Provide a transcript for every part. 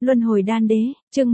Luân hồi đan đế, chương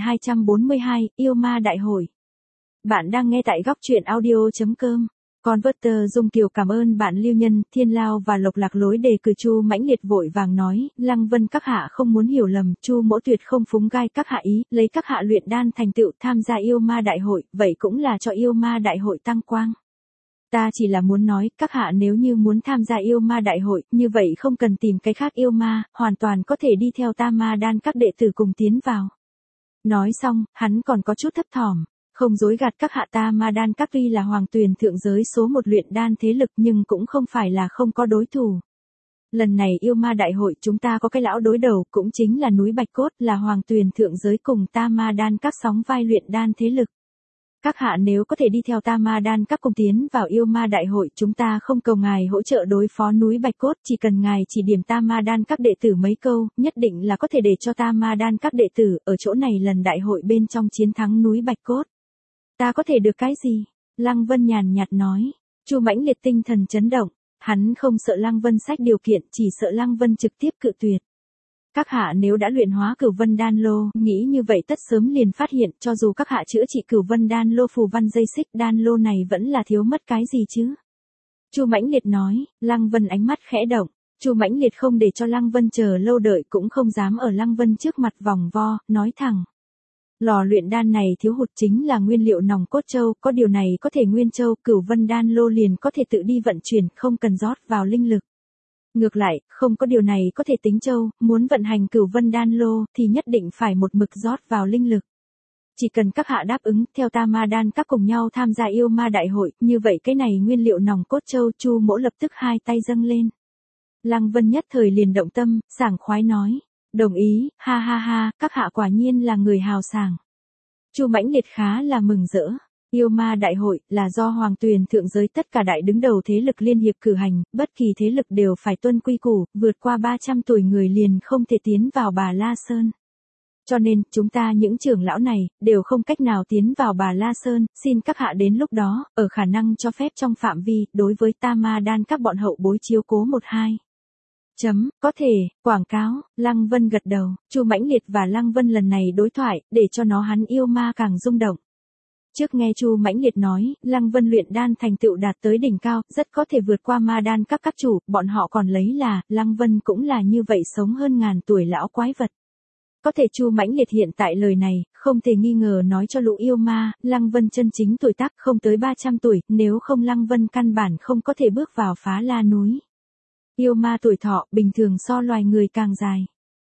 1242, yêu ma đại hội. Bạn đang nghe tại góc truyện audio.com. Converter Dung Kiều cảm ơn bạn Lưu Nhân, Thiên Lao và Lộc Lạc lối đề cử. Chu mãnh liệt vội vàng nói, Lăng Vân các hạ không muốn hiểu lầm, Chu mỗ tuyệt không phúng gai các hạ ý, lấy các hạ luyện đan thành tựu tham gia yêu ma đại hội, vậy cũng là cho yêu ma đại hội tăng quang. Ta chỉ là muốn nói, các hạ nếu như muốn tham gia yêu ma đại hội, như vậy không cần tìm cái khác yêu ma, hoàn toàn có thể đi theo ta ma đan các đệ tử cùng tiến vào. Nói xong, hắn còn có chút thấp thỏm, không dối gạt các hạ, ta ma đan các tuy là hoàng tuyền thượng giới số một luyện đan thế lực nhưng cũng không phải là không có đối thủ. Lần này yêu ma đại hội chúng ta có cái lão đối đầu, cũng chính là núi Bạch Cốt, là hoàng tuyền thượng giới cùng ta ma đan các sóng vai luyện đan thế lực. Các hạ nếu có thể đi theo ta ma đan các cùng tiến vào yêu ma đại hội, chúng ta không cầu ngài hỗ trợ đối phó núi Bạch Cốt, chỉ cần ngài chỉ điểm ta ma đan các đệ tử mấy câu, nhất định là có thể để cho ta ma đan các đệ tử ở chỗ này lần đại hội bên trong chiến thắng núi Bạch Cốt. Ta có thể được cái gì? Lăng Vân nhàn nhạt nói. Chu mãnh liệt tinh thần chấn động, hắn không sợ Lăng Vân sách điều kiện, chỉ sợ Lăng Vân trực tiếp cự tuyệt. Các hạ nếu đã luyện hóa Cửu Vân Đan Lô, nghĩ như vậy tất sớm liền phát hiện, cho dù các hạ chữa trị Cửu Vân Đan Lô phù văn dây xích, đan lô này vẫn là thiếu mất cái gì chứ? Chu mãnh liệt nói. Lăng Vân ánh mắt khẽ động, Chu mãnh liệt không để cho Lăng Vân chờ lâu đợi, cũng không dám ở Lăng Vân trước mặt vòng vo, nói thẳng. Lò luyện đan này thiếu hụt chính là nguyên liệu nòng cốt châu, có điều này có thể nguyên châu, Cửu Vân Đan Lô liền có thể tự đi vận chuyển, không cần rót vào linh lực. Ngược lại, không có điều này có thể tính châu, muốn vận hành Cửu Vân Đan Lô thì nhất định phải một mực rót vào linh lực. Chỉ cần các hạ đáp ứng, theo ta ma đan các cùng nhau tham gia yêu ma đại hội, như vậy cái này nguyên liệu nòng cốt châu, Chu mỗ lập tức hai tay dâng lên. Lăng Vân nhất thời liền động tâm, sảng khoái nói, đồng ý, ha ha ha, các hạ quả nhiên là người hào sảng. Chu mãnh liệt khá là mừng rỡ. Yêu ma đại hội là do hoàng tuyền thượng giới tất cả đại đứng đầu thế lực liên hiệp cử hành, bất kỳ thế lực đều phải tuân quy củ, vượt qua 300 tuổi người liền không thể tiến vào Bà La Sơn. Cho nên, chúng ta những trưởng lão này, đều không cách nào tiến vào Bà La Sơn, xin các hạ đến lúc đó, ở khả năng cho phép trong phạm vi, đối với ta ma đan các bọn hậu bối chiếu cố 1-2. Có thể, quảng cáo. Lăng Vân gật đầu, Chu mãnh liệt và Lăng Vân lần này đối thoại, để cho nó hắn yêu ma càng rung động. Trước nghe Chu mãnh liệt nói, Lăng Vân luyện đan thành tựu đạt tới đỉnh cao, rất có thể vượt qua ma đan các chủ, bọn họ còn lấy là, Lăng Vân cũng là như vậy sống hơn ngàn tuổi lão quái vật. Có thể Chu mãnh liệt hiện tại lời này, không thể nghi ngờ nói cho lũ yêu ma, Lăng Vân chân chính tuổi tác không tới 300 tuổi, nếu không Lăng Vân căn bản không có thể bước vào Phá La núi. Yêu ma tuổi thọ, bình thường so loài người càng dài.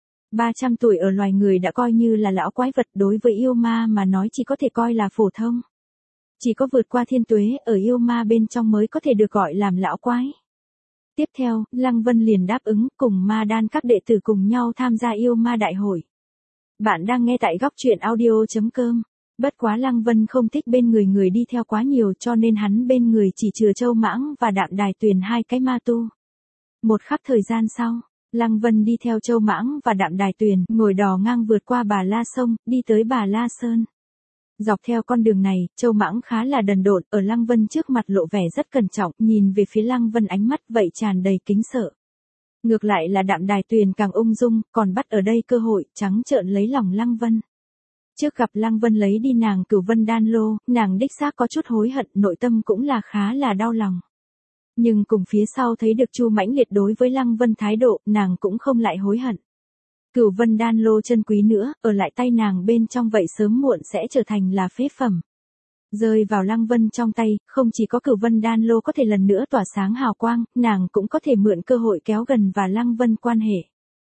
300 tuổi ở loài người đã coi như là lão quái vật, đối với yêu ma mà nói chỉ có thể coi là phổ thông. Chỉ có vượt qua thiên tuế, ở yêu ma bên trong mới có thể được gọi làm lão quái. Tiếp theo, Lăng Vân liền đáp ứng, cùng ma đan các đệ tử cùng nhau tham gia yêu ma đại hội. Bạn đang nghe tại góc truyện audio.com. Bất quá Lăng Vân không thích bên người đi theo quá nhiều, cho nên hắn bên người chỉ chừa Châu Mãng và Đạm Đài Tuyền hai cái ma tu. Một khắc thời gian sau, Lăng Vân đi theo Châu Mãng và Đạm Đài Tuyền, ngồi đò ngang vượt qua Bà La Sông, đi tới Bà La Sơn. Dọc theo con đường này, Châu Mãng khá là đần độn, ở Lăng Vân trước mặt lộ vẻ rất cẩn trọng, nhìn về phía Lăng Vân ánh mắt vậy tràn đầy kính sợ. Ngược lại là Đạm Đài Tuyền càng ung dung, còn bắt ở đây cơ hội, trắng trợn lấy lòng Lăng Vân. Trước gặp Lăng Vân lấy đi nàng Cửu Vân Đan Lô, nàng đích xác có chút hối hận, nội tâm cũng là khá là đau lòng. Nhưng cùng phía sau thấy được Chu mãnh liệt đối với Lăng Vân thái độ, nàng cũng không lại hối hận. Cửu Vân Đan Lô chân quý nữa, ở lại tay nàng bên trong vậy sớm muộn sẽ trở thành là phế phẩm. Rơi vào Lăng Vân trong tay, không chỉ có Cửu Vân Đan Lô có thể lần nữa tỏa sáng hào quang, nàng cũng có thể mượn cơ hội kéo gần và Lăng Vân quan hệ.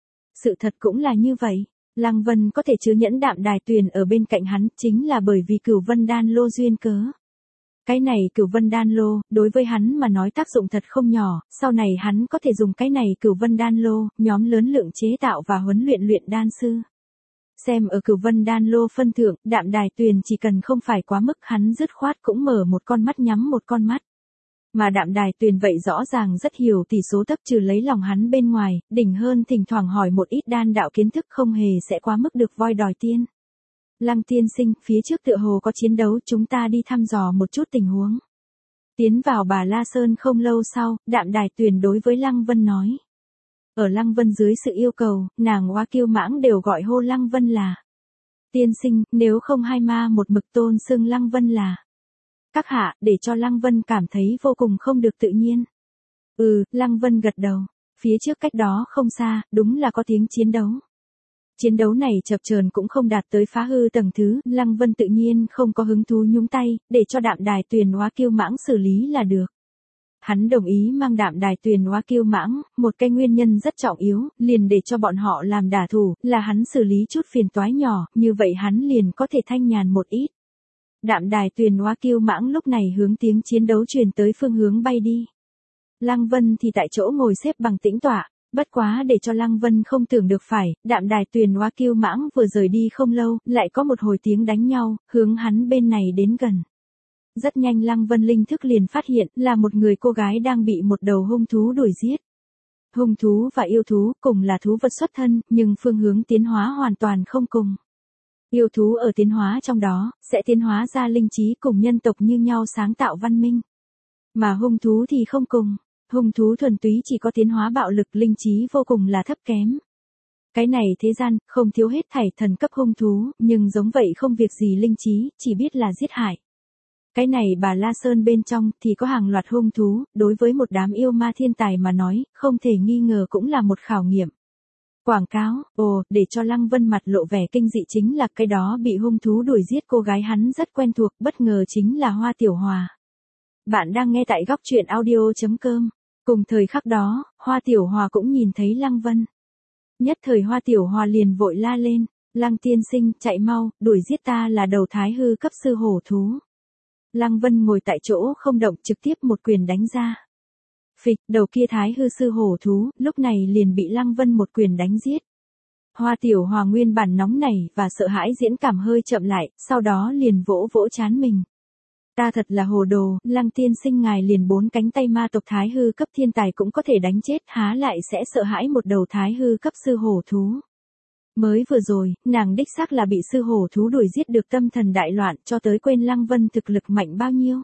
Sự thật cũng là như vậy, Lăng Vân có thể chứa nhẫn Đạm Đài Tuyền ở bên cạnh hắn, chính là bởi vì Cửu Vân Đan Lô duyên cớ. Cái này Cửu Vân Đan Lô, đối với hắn mà nói tác dụng thật không nhỏ, sau này hắn có thể dùng cái này Cửu Vân Đan Lô, nhóm lớn lượng chế tạo và huấn luyện đan sư. Xem ở Cửu Vân Đan Lô phân thượng, Đạm Đài Tuyền chỉ cần không phải quá mức hắn dứt khoát cũng mở một con mắt nhắm một con mắt. Mà Đạm Đài Tuyền vậy rõ ràng rất hiểu tỷ số thấp trừ lấy lòng hắn bên ngoài, đỉnh hơn thỉnh thoảng hỏi một ít đan đạo kiến thức không hề sẽ quá mức được voi đòi tiên. Lăng tiên sinh, phía trước tựa hồ có chiến đấu, chúng ta đi thăm dò một chút tình huống. Tiến vào Bà La Sơn không lâu sau, Đạm Đài Tuyền đối với Lăng Vân nói. Ở Lăng Vân dưới sự yêu cầu, nàng Oa Kiêu Mãng đều gọi hô Lăng Vân là tiên sinh, nếu không hai ma một mực tôn xưng Lăng Vân là các hạ, để cho Lăng Vân cảm thấy vô cùng không được tự nhiên. Lăng Vân gật đầu. Phía trước cách đó không xa, đúng là có tiếng chiến đấu. Chiến đấu này chập chờn cũng không đạt tới phá hư tầng thứ, Lăng Vân tự nhiên không có hứng thú nhúng tay, để cho Đạm Đài Tuyền Oa Kiêu Mãng xử lý là được. Hắn đồng ý mang Đạm Đài Tuyền Oa Kiêu Mãng, một cái nguyên nhân rất trọng yếu, liền để cho bọn họ làm đả thủ, là hắn xử lý chút phiền toái nhỏ, như vậy hắn liền có thể thanh nhàn một ít. Đạm Đài Tuyền Oa Kiêu Mãng lúc này hướng tiếng chiến đấu truyền tới phương hướng bay đi. Lăng Vân thì tại chỗ ngồi xếp bằng tĩnh tọa, bất quá để cho Lăng Vân không tưởng được phải, Đạm Đài Tuyền Oa Kiêu Mãng vừa rời đi không lâu, lại có một hồi tiếng đánh nhau, hướng hắn bên này đến gần. Rất nhanh Lăng Vân linh thức liền phát hiện là một người cô gái đang bị một đầu hung thú đuổi giết. Hung thú và yêu thú cùng là thú vật xuất thân, nhưng phương hướng tiến hóa hoàn toàn không cùng. Yêu thú ở tiến hóa trong đó, sẽ tiến hóa ra linh trí cùng nhân tộc như nhau sáng tạo văn minh. Mà hung thú thì không cùng. Hung thú thuần túy chỉ có tiến hóa bạo lực, linh trí vô cùng là thấp kém. Cái này thế gian, không thiếu hết thảy thần cấp hung thú, nhưng giống vậy không việc gì linh trí, chỉ biết là giết hại. Cái này Bà La Sơn bên trong thì có hàng loạt hung thú, đối với một đám yêu ma thiên tài mà nói, không thể nghi ngờ cũng là một khảo nghiệm. Quảng cáo, để cho Lăng Vân mặt lộ vẻ kinh dị chính là cái đó bị hung thú đuổi giết cô gái hắn rất quen thuộc, bất ngờ chính là Hoa Tiểu Hòa. Bạn đang nghe tại góc truyện audio.com. Cùng thời khắc đó, Hoa Tiểu Hòa cũng nhìn thấy Lăng Vân. Nhất thời Hoa Tiểu Hòa liền vội la lên, Lăng tiên sinh, chạy mau, đuổi giết ta là đầu thái hư cấp sư hổ thú. Lăng Vân ngồi tại chỗ không động, trực tiếp một quyền đánh ra. Phịch, đầu kia thái hư sư hổ thú, lúc này liền bị Lăng Vân một quyền đánh giết. Hoa Tiểu Hòa nguyên bản nóng nảy và sợ hãi diễn cảm hơi chậm lại, sau đó liền vỗ vỗ trán mình. Ta thật là hồ đồ, Lăng tiên sinh ngài liền 4 cánh tay ma tộc thái hư cấp thiên tài cũng có thể đánh chết, há lại sẽ sợ hãi một đầu thái hư cấp sư hổ thú. Mới vừa rồi, nàng đích xác là bị sư hổ thú đuổi giết được tâm thần đại loạn, cho tới quên Lăng Vân thực lực mạnh bao nhiêu.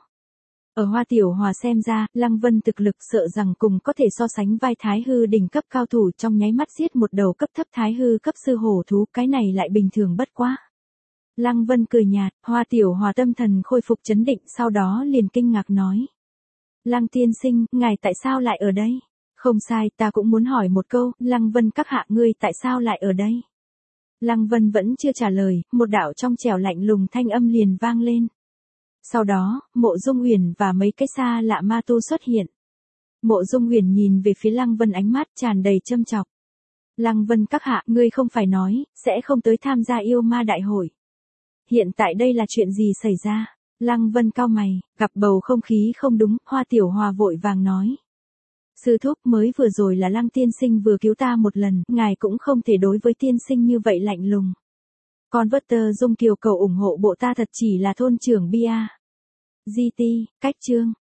Ở Hoa Tiểu Hòa xem ra, Lăng Vân thực lực sợ rằng cùng có thể so sánh vai thái hư đỉnh cấp cao thủ, trong nháy mắt giết một đầu cấp thấp thái hư cấp sư hổ thú, cái này lại bình thường bất quá. Lăng Vân cười nhạt, Hoa Tiểu Hòa tâm thần khôi phục chấn định, sau đó liền kinh ngạc nói. Lăng tiên sinh, ngài tại sao lại ở đây? Không sai, ta cũng muốn hỏi một câu, Lăng Vân các hạ ngươi tại sao lại ở đây? Lăng Vân vẫn chưa trả lời, một đạo trong trẻo lạnh lùng thanh âm liền vang lên. Sau đó, Mộ Dung Uyển và mấy cái xa lạ ma tu xuất hiện. Mộ Dung Uyển nhìn về phía Lăng Vân ánh mắt tràn đầy châm chọc. Lăng Vân các hạ, ngươi không phải nói, sẽ không tới tham gia yêu ma đại hội. Hiện tại đây là chuyện gì xảy ra? Lăng Vân cau mày, gặp bầu không khí không đúng, Hoa Tiểu Hòa vội vàng nói. Sư thúc, mới vừa rồi là Lăng tiên sinh vừa cứu ta một lần, ngài cũng không thể đối với tiên sinh như vậy lạnh lùng. Converter Dung Kiều cầu ủng hộ bộ ta thật chỉ là thôn trưởng Bia. GT, cách chương.